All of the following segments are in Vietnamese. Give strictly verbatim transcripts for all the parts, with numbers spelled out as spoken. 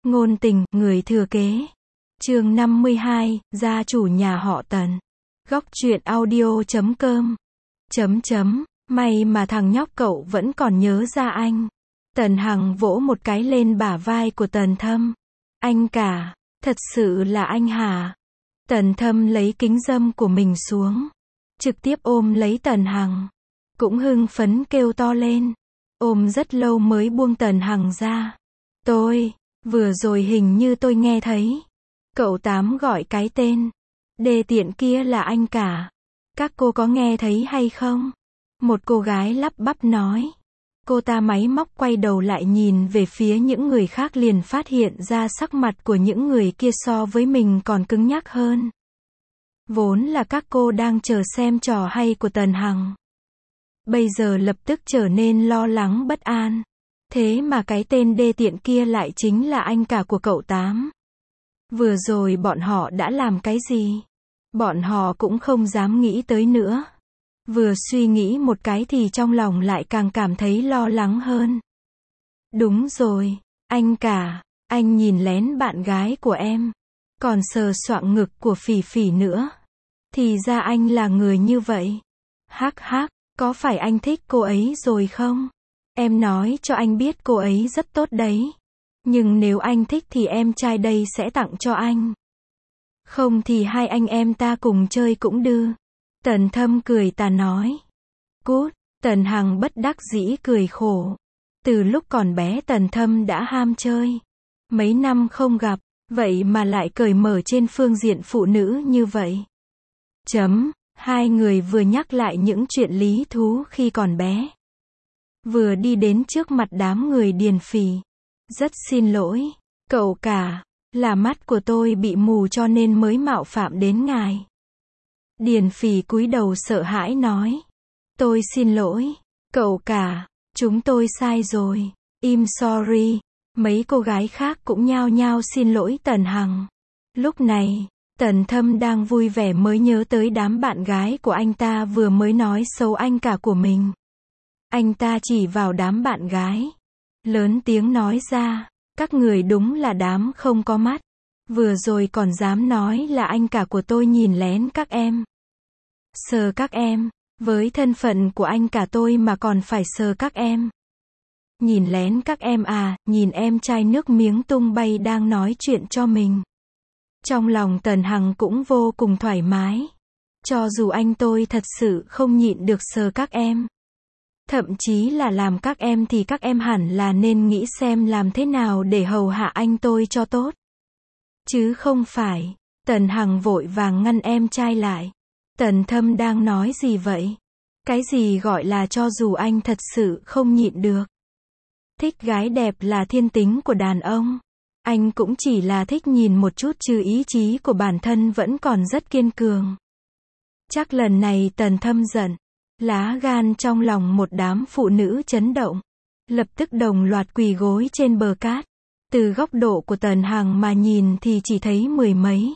Ngôn tình, người thừa kế. Chương năm mươi hai, gia chủ nhà họ Tần. Góc truyện audio chấm com. Chấm chấm, may mà thằng nhóc cậu vẫn còn nhớ ra anh. Tần Hằng vỗ một cái lên bả vai của Tần Thâm. Anh cả, thật sự là anh hả? Tần Thâm lấy kính râm của mình xuống, trực tiếp ôm lấy Tần Hằng. Cũng hưng phấn kêu to lên. Ôm rất lâu mới buông Tần Hằng ra. Tôi, vừa rồi hình như tôi nghe thấy cậu Tám gọi cái tên đê tiện kia là anh cả. Các cô có nghe thấy hay không? Một cô gái lắp bắp nói. Cô ta máy móc quay đầu lại nhìn về phía những người khác liền phát hiện ra sắc mặt của những người kia so với mình còn cứng nhắc hơn. Vốn là các cô đang chờ xem trò hay của Tần Hằng, bây giờ lập tức trở nên lo lắng bất an. Thế mà cái tên đê tiện kia lại chính là anh cả của cậu Tám. Vừa rồi bọn họ đã làm cái gì? Bọn họ cũng không dám nghĩ tới nữa. Vừa suy nghĩ một cái thì trong lòng lại càng cảm thấy lo lắng hơn. Đúng rồi, anh cả, anh nhìn lén bạn gái của em, còn sờ soạng ngực của Phỉ Phỉ nữa. Thì ra anh là người như vậy. Hắc hắc, có phải anh thích cô ấy rồi không? Em nói cho anh biết cô ấy rất tốt đấy. Nhưng nếu anh thích thì em trai đây sẽ tặng cho anh. Không thì hai anh em ta cùng chơi cũng được. Tần Thâm cười tà nói. Cút, Tần Hằng bất đắc dĩ cười khổ. Từ lúc còn bé Tần Thâm đã ham chơi. Mấy năm không gặp, vậy mà lại cởi mở trên phương diện phụ nữ như vậy. Chấm, hai người vừa nhắc lại những chuyện lý thú khi còn bé. Vừa đi đến trước mặt đám người Điền Phỉ. Rất xin lỗi, cậu cả, là mắt của tôi bị mù cho nên mới mạo phạm đến ngài. Điền Phỉ cúi đầu sợ hãi nói. Tôi xin lỗi, cậu cả, chúng tôi sai rồi. Im sorry. Mấy cô gái khác cũng nhao nhao xin lỗi Tần Hằng. Lúc này, Tần Thâm đang vui vẻ mới nhớ tới đám bạn gái của anh ta vừa mới nói xấu anh cả của mình. Anh ta chỉ vào đám bạn gái, lớn tiếng nói ra, các người đúng là đám không có mắt. Vừa rồi còn dám nói là anh cả của tôi nhìn lén các em. Sờ các em, với thân phận của anh cả tôi mà còn phải sờ các em. Nhìn lén các em à, nhìn em trai nước miếng tung bay đang nói chuyện cho mình. Trong lòng Tần Hằng cũng vô cùng thoải mái. Cho dù anh tôi thật sự không nhịn được sờ các em, thậm chí là làm các em thì các em hẳn là nên nghĩ xem làm thế nào để hầu hạ anh tôi cho tốt. Chứ không phải. Tần Hằng vội vàng ngăn em trai lại. Tần Thâm đang nói gì vậy? Cái gì gọi là cho dù anh thật sự không nhịn được? Thích gái đẹp là thiên tính của đàn ông. Anh cũng chỉ là thích nhìn một chút chứ ý chí của bản thân vẫn còn rất kiên cường. Chắc lần này Tần Thâm giận. Lá gan trong lòng một đám phụ nữ chấn động. Lập tức đồng loạt quỳ gối trên bờ cát. Từ góc độ của Tần Hằng mà nhìn thì chỉ thấy mười mấy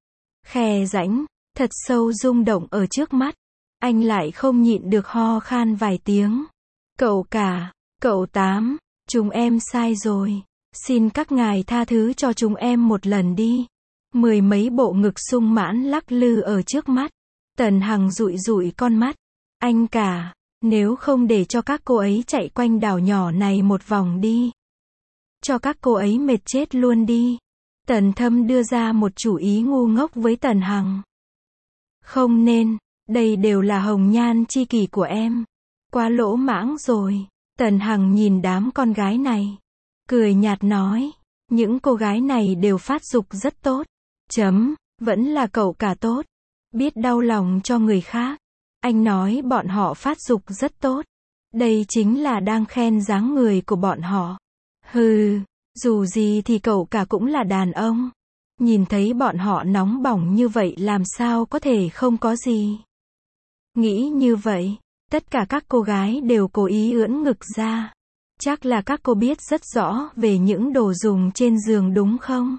khe rãnh thật sâu rung động ở trước mắt. Anh lại không nhịn được ho khan vài tiếng. Cậu cả, cậu Tám, chúng em sai rồi. Xin các ngài tha thứ cho chúng em một lần đi. Mười mấy bộ ngực sung mãn lắc lư ở trước mắt. Tần Hằng dụi dụi con mắt. Anh cả, nếu không để cho các cô ấy chạy quanh đảo nhỏ này một vòng đi. Cho các cô ấy mệt chết luôn đi. Tần Thâm đưa ra một chủ ý ngu ngốc với Tần Hằng. Không nên, đây đều là hồng nhan chi kỷ của em. Quá lỗ mãng rồi. Tần Hằng nhìn đám con gái này, cười nhạt nói. Những cô gái này đều phát dục rất tốt. Chấm, vẫn là cậu cả tốt. Biết đau lòng cho người khác. Anh nói bọn họ phát dục rất tốt. Đây chính là đang khen dáng người của bọn họ. Hừ, dù gì thì cậu cả cũng là đàn ông. Nhìn thấy bọn họ nóng bỏng như vậy làm sao có thể không có gì. Nghĩ như vậy, tất cả các cô gái đều cố ý ưỡn ngực ra. Chắc là các cô biết rất rõ về những đồ dùng trên giường đúng không?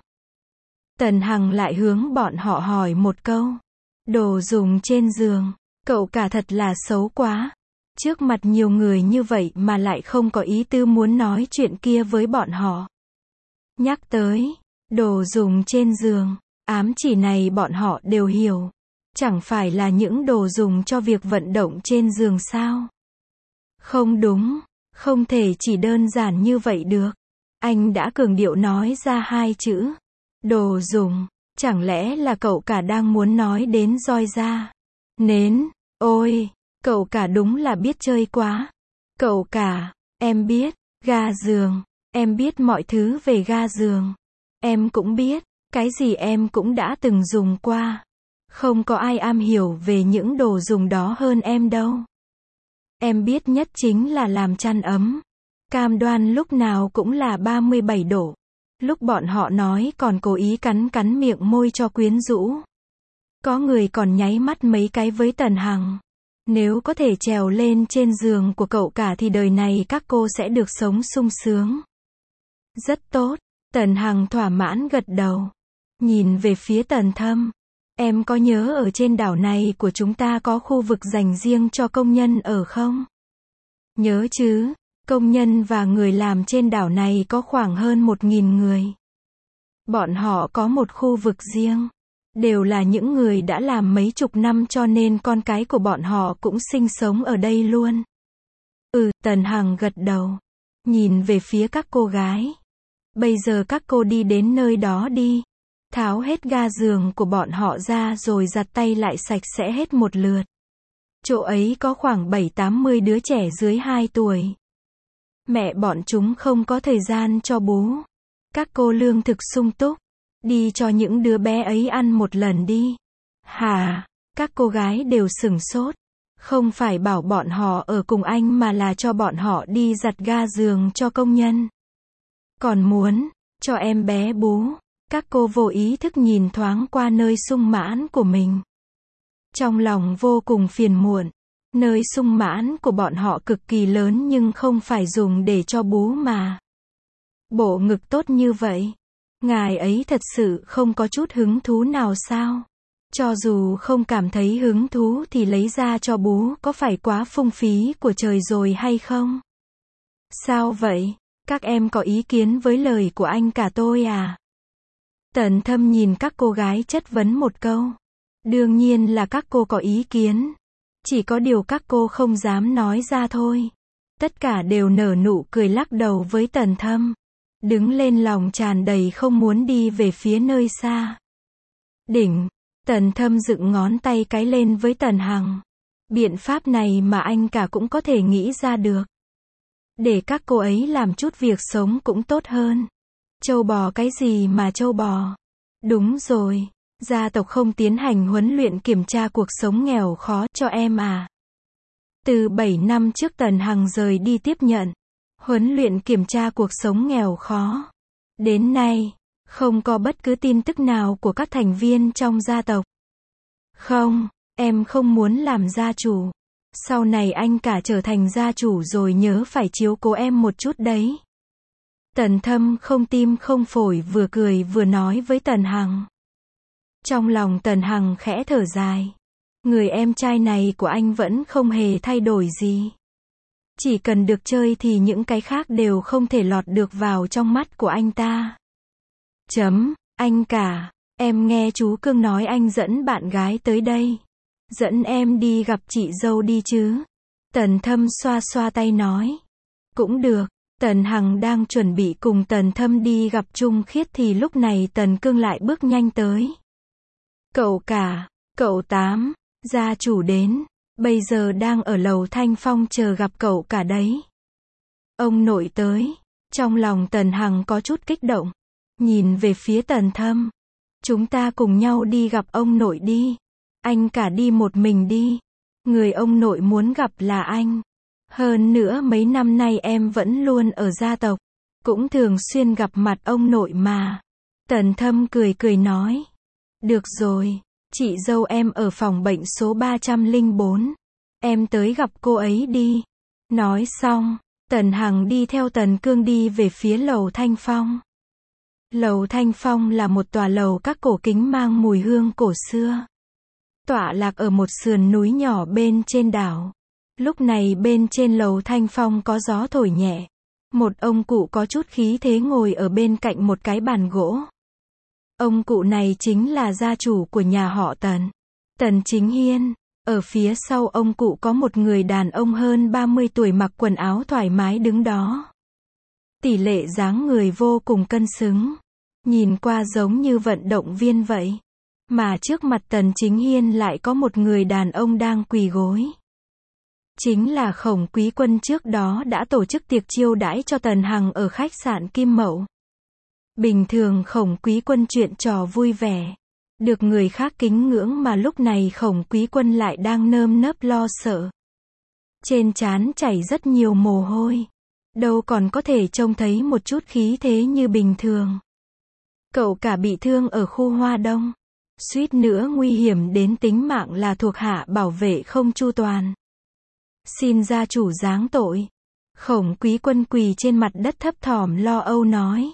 Tần Hằng lại hướng bọn họ hỏi một câu. Đồ dùng trên giường, cậu cả thật là xấu quá. Trước mặt nhiều người như vậy mà lại không có ý tư muốn nói chuyện kia với bọn họ. Nhắc tới đồ dùng trên giường, ám chỉ này bọn họ đều hiểu. Chẳng phải là những đồ dùng cho việc vận động trên giường sao? Không đúng, không thể chỉ đơn giản như vậy được. Anh đã cường điệu nói ra hai chữ. Đồ dùng, chẳng lẽ là cậu cả đang muốn nói đến roi da, nến, ôi, cậu cả đúng là biết chơi quá. Cậu cả, em biết, ga giường, em biết mọi thứ về ga giường. Em cũng biết, cái gì em cũng đã từng dùng qua. Không có ai am hiểu về những đồ dùng đó hơn em đâu. Em biết nhất chính là làm chăn ấm. Cam đoan lúc nào cũng là ba mươi bảy độ. Lúc bọn họ nói còn cố ý cắn cắn miệng môi cho quyến rũ. Có người còn nháy mắt mấy cái với Tần Hằng. Nếu có thể trèo lên trên giường của cậu cả thì đời này các cô sẽ được sống sung sướng. Rất tốt. Tần Hằng thỏa mãn gật đầu. Nhìn về phía Tần Thâm. Em có nhớ ở trên đảo này của chúng ta có khu vực dành riêng cho công nhân ở không? Nhớ chứ, công nhân và người làm trên đảo này có khoảng hơn một nghìn người. Bọn họ có một khu vực riêng. Đều là những người đã làm mấy chục năm cho nên con cái của bọn họ cũng sinh sống ở đây luôn. Ừ, Tần Hằng gật đầu. Nhìn về phía các cô gái. Bây giờ các cô đi đến nơi đó đi. Tháo hết ga giường của bọn họ ra rồi giặt tay lại sạch sẽ hết một lượt. Chỗ ấy có khoảng bảy tám mươi đứa trẻ dưới hai tuổi. Mẹ bọn chúng không có thời gian cho bú. Các cô lương thực sung túc. Đi cho những đứa bé ấy ăn một lần đi. Hả? Các cô gái đều sửng sốt. Không phải bảo bọn họ ở cùng anh mà là cho bọn họ đi giặt ga giường cho công nhân. Còn muốn cho em bé bú. Các cô vô ý thức nhìn thoáng qua nơi sung mãn của mình. Trong lòng vô cùng phiền muộn. Nơi sung mãn của bọn họ cực kỳ lớn nhưng không phải dùng để cho bú mà. Bộ ngực tốt như vậy. Ngài ấy thật sự không có chút hứng thú nào sao? Cho dù không cảm thấy hứng thú thì lấy ra cho bú có phải quá phung phí của trời rồi hay không? Sao vậy? Các em có ý kiến với lời của anh cả tôi à? Tần Thâm nhìn các cô gái chất vấn một câu. Đương nhiên là các cô có ý kiến. Chỉ có điều các cô không dám nói ra thôi. Tất cả đều nở nụ cười lắc đầu với Tần Thâm. Đứng lên lòng tràn đầy không muốn đi về phía nơi xa. Đỉnh. Tần Thâm dựng ngón tay cái lên với Tần Hằng. Biện pháp này mà anh cả cũng có thể nghĩ ra được. Để các cô ấy làm chút việc sống cũng tốt hơn. Trâu bò cái gì mà trâu bò? Đúng rồi. Gia tộc không tiến hành huấn luyện kiểm tra cuộc sống nghèo khó cho em à? Từ bảy năm trước Tần Hằng rời đi tiếp nhận huấn luyện kiểm tra cuộc sống nghèo khó. Đến nay, không có bất cứ tin tức nào của các thành viên trong gia tộc. Không, em không muốn làm gia chủ. Sau này anh cả trở thành gia chủ rồi nhớ phải chiếu cố em một chút đấy. Tần Thâm không tim không phổi vừa cười vừa nói với Tần Hằng. Trong lòng Tần Hằng khẽ thở dài. Người em trai này của anh vẫn không hề thay đổi gì. Chỉ cần được chơi thì những cái khác đều không thể lọt được vào trong mắt của anh ta. Chấm, anh cả, em nghe chú Cương nói anh dẫn bạn gái tới đây. Dẫn em đi gặp chị dâu đi chứ. Tần Thâm xoa xoa tay nói. Cũng được. Tần Hằng đang chuẩn bị cùng Tần Thâm đi gặp Trung Khiết thì lúc này Tần Cương lại bước nhanh tới. Cậu cả, cậu Tám, gia chủ đến. Bây giờ đang ở lầu Thanh Phong chờ gặp cậu cả đấy. Ông nội tới. Trong lòng Tần Hằng có chút kích động. Nhìn về phía Tần Thâm. Chúng ta cùng nhau đi gặp ông nội đi. Anh cả đi một mình đi. Người ông nội muốn gặp là anh. Hơn nữa mấy năm nay em vẫn luôn ở gia tộc. Cũng thường xuyên gặp mặt ông nội mà. Tần Thâm cười cười nói. Được rồi. Chị dâu em ở phòng bệnh số ba trăm lẻ bốn. Em tới gặp cô ấy đi. Nói xong, Tần Hằng đi theo Tần Cương đi về phía lầu Thanh Phong. Lầu Thanh Phong là một tòa lầu các cổ kính mang mùi hương cổ xưa. Tọa lạc ở một sườn núi nhỏ bên trên đảo. Lúc này bên trên lầu Thanh Phong có gió thổi nhẹ. Một ông cụ có chút khí thế ngồi ở bên cạnh một cái bàn gỗ. Ông cụ này chính là gia chủ của nhà họ Tần, Tần Chính Hiên. Ở phía sau ông cụ có một người đàn ông hơn ba mươi tuổi mặc quần áo thoải mái đứng đó. Tỷ lệ dáng người vô cùng cân xứng. Nhìn qua giống như vận động viên vậy. Mà trước mặt Tần Chính Hiên lại có một người đàn ông đang quỳ gối. Chính là Khổng Quý Quân trước đó đã tổ chức tiệc chiêu đãi cho Tần Hằng ở khách sạn Kim Mậu. Bình thường Khổng Quý Quân chuyện trò vui vẻ, được người khác kính ngưỡng, mà lúc này Khổng Quý Quân lại đang nơm nớp lo sợ. Trên trán chảy rất nhiều mồ hôi. Đâu còn có thể trông thấy một chút khí thế như bình thường. Cậu cả bị thương ở khu Hoa Đông. Suýt nữa nguy hiểm đến tính mạng là thuộc hạ bảo vệ không chu toàn. Xin gia chủ giáng tội. Khổng Quý Quân quỳ trên mặt đất thấp thỏm lo âu nói.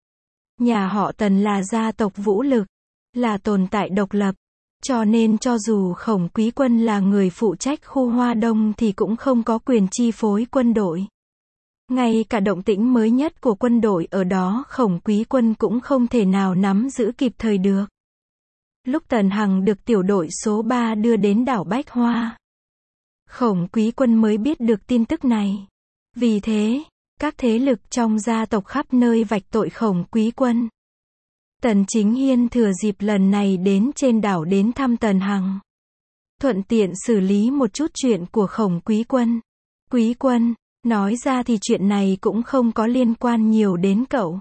Nhà họ Tần là gia tộc vũ lực, là tồn tại độc lập. Cho nên cho dù Khổng Quý Quân là người phụ trách khu Hoa Đông thì cũng không có quyền chi phối quân đội. Ngay cả động tĩnh mới nhất của quân đội ở đó Khổng Quý Quân cũng không thể nào nắm giữ kịp thời được. Lúc Tần Hằng được tiểu đội số ba đưa đến đảo Bách Hoa, Khổng Quý Quân mới biết được tin tức này. Vì thế, các thế lực trong gia tộc khắp nơi vạch tội Khổng Quý Quân. Tần Chính Hiên thừa dịp lần này đến trên đảo đến thăm Tần Hằng. Thuận tiện xử lý một chút chuyện của Khổng Quý Quân. Quý Quân, nói ra thì chuyện này cũng không có liên quan nhiều đến cậu.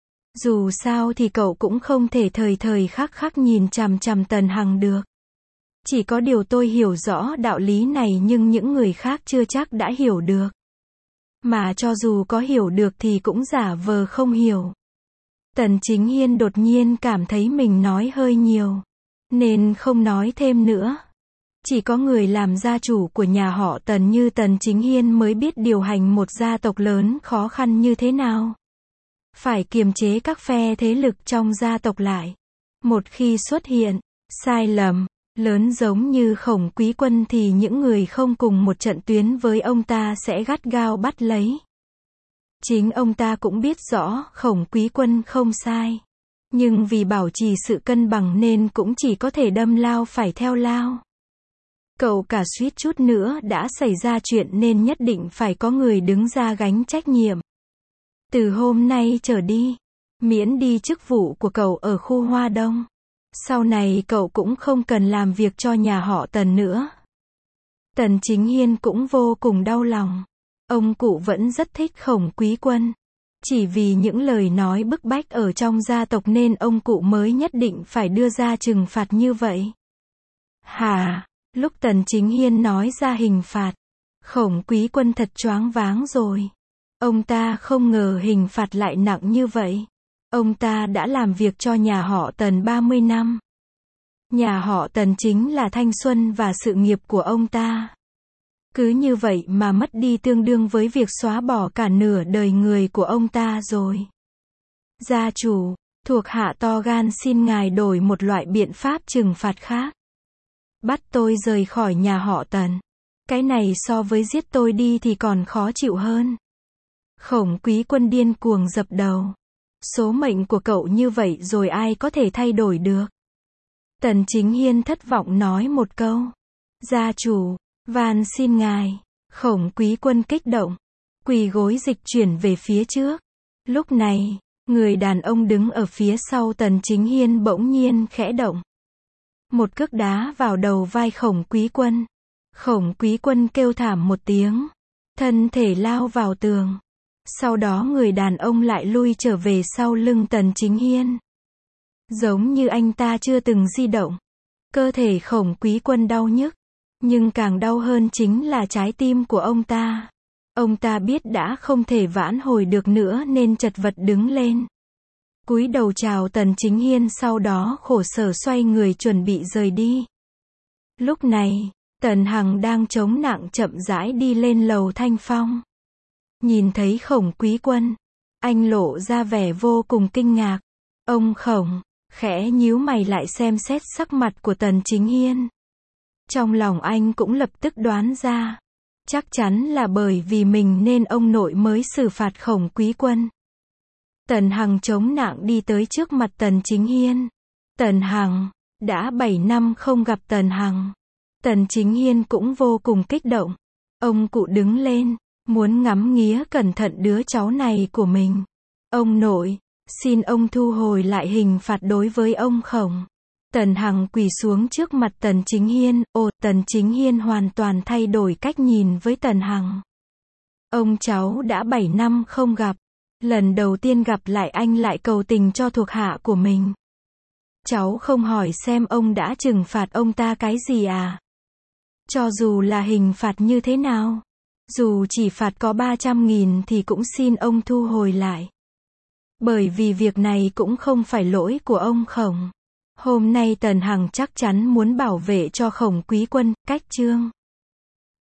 Dù sao thì cậu cũng không thể thời thời khắc khắc nhìn chằm chằm Tần Hằng được. Chỉ có điều tôi hiểu rõ đạo lý này nhưng những người khác chưa chắc đã hiểu được. Mà cho dù có hiểu được thì cũng giả vờ không hiểu. Tần Chính Hiên đột nhiên cảm thấy mình nói hơi nhiều, nên không nói thêm nữa. Chỉ có người làm gia chủ của nhà họ Tần như Tần Chính Hiên mới biết điều hành một gia tộc lớn khó khăn như thế nào. Phải kiềm chế các phe thế lực trong gia tộc lại. Một khi xuất hiện sai lầm lớn giống như Khổng Quý Quân thì những người không cùng một trận tuyến với ông ta sẽ gắt gao bắt lấy. Chính ông ta cũng biết rõ Khổng Quý Quân không sai. Nhưng vì bảo trì sự cân bằng nên cũng chỉ có thể đâm lao phải theo lao. Cậu cả suýt chút nữa đã xảy ra chuyện nên nhất định phải có người đứng ra gánh trách nhiệm. Từ hôm nay trở đi, miễn đi chức vụ của cậu ở khu Hoa Đông. Sau này cậu cũng không cần làm việc cho nhà họ Tần nữa. Tần Chính Hiên cũng vô cùng đau lòng. Ông cụ vẫn rất thích Khổng Quý Quân. Chỉ vì những lời nói bức bách ở trong gia tộc nên ông cụ mới nhất định phải đưa ra trừng phạt như vậy. Hả? Lúc Tần Chính Hiên nói ra hình phạt, Khổng Quý Quân thật choáng váng rồi. Ông ta không ngờ hình phạt lại nặng như vậy. Ông ta đã làm việc cho nhà họ Tần ba mươi năm. Nhà họ Tần chính là thanh xuân và sự nghiệp của ông ta. Cứ như vậy mà mất đi tương đương với việc xóa bỏ cả nửa đời người của ông ta rồi. Gia chủ, thuộc hạ to gan xin ngài đổi một loại biện pháp trừng phạt khác. Bắt tôi rời khỏi nhà họ Tần. Cái này so với giết tôi đi thì còn khó chịu hơn. Khổng Quý Quân điên cuồng dập đầu. Số mệnh của cậu như vậy rồi ai có thể thay đổi được. Tần Chính Hiên thất vọng nói một câu. Gia chủ, van xin ngài. Khổng Quý Quân kích động, quỳ gối dịch chuyển về phía trước. Lúc này, người đàn ông đứng ở phía sau Tần Chính Hiên bỗng nhiên khẽ động. Một cước đá vào đầu vai Khổng Quý Quân. Khổng Quý Quân kêu thảm một tiếng, thân thể lao vào tường. Sau đó người đàn ông lại lui trở về sau lưng Tần Chính Hiên. Giống như anh ta chưa từng di động. Cơ thể Khổng Quý Quân đau nhức. Nhưng càng đau hơn chính là trái tim của ông ta. Ông ta biết đã không thể vãn hồi được nữa nên chật vật đứng lên. Cúi đầu chào Tần Chính Hiên, sau đó khổ sở xoay người chuẩn bị rời đi. Lúc này, Tần Hằng đang chống nặng chậm rãi đi lên lầu Thanh Phong. Nhìn thấy Khổng Quý Quân, anh lộ ra vẻ vô cùng kinh ngạc. Ông Khổng, khẽ nhíu mày lại xem xét sắc mặt của Tần Chính Hiên. Trong lòng anh cũng lập tức đoán ra. Chắc chắn là bởi vì mình nên ông nội mới xử phạt Khổng Quý Quân. Tần Hằng chống nạng đi tới trước mặt Tần Chính Hiên. Tần Hằng, đã bảy năm không gặp Tần Hằng. Tần Chính Hiên cũng vô cùng kích động. Ông cụ đứng lên, muốn ngắm nghía cẩn thận đứa cháu này của mình. Ông nội, xin ông thu hồi lại hình phạt đối với ông Khổng. Tần Hằng quỳ xuống trước mặt Tần Chính Hiên. Ồ, Tần Chính Hiên hoàn toàn thay đổi cách nhìn với Tần Hằng. Ông cháu đã bảy năm không gặp. Lần đầu tiên gặp lại anh lại cầu tình cho thuộc hạ của mình. Cháu không hỏi xem ông đã trừng phạt ông ta cái gì à? Cho dù là hình phạt như thế nào, dù chỉ phạt có ba trăm nghìn thì cũng xin ông thu hồi lại. Bởi vì việc này cũng không phải lỗi của ông Khổng. Hôm nay Tần Hằng chắc chắn muốn bảo vệ cho Khổng Quý Quân, cách chương.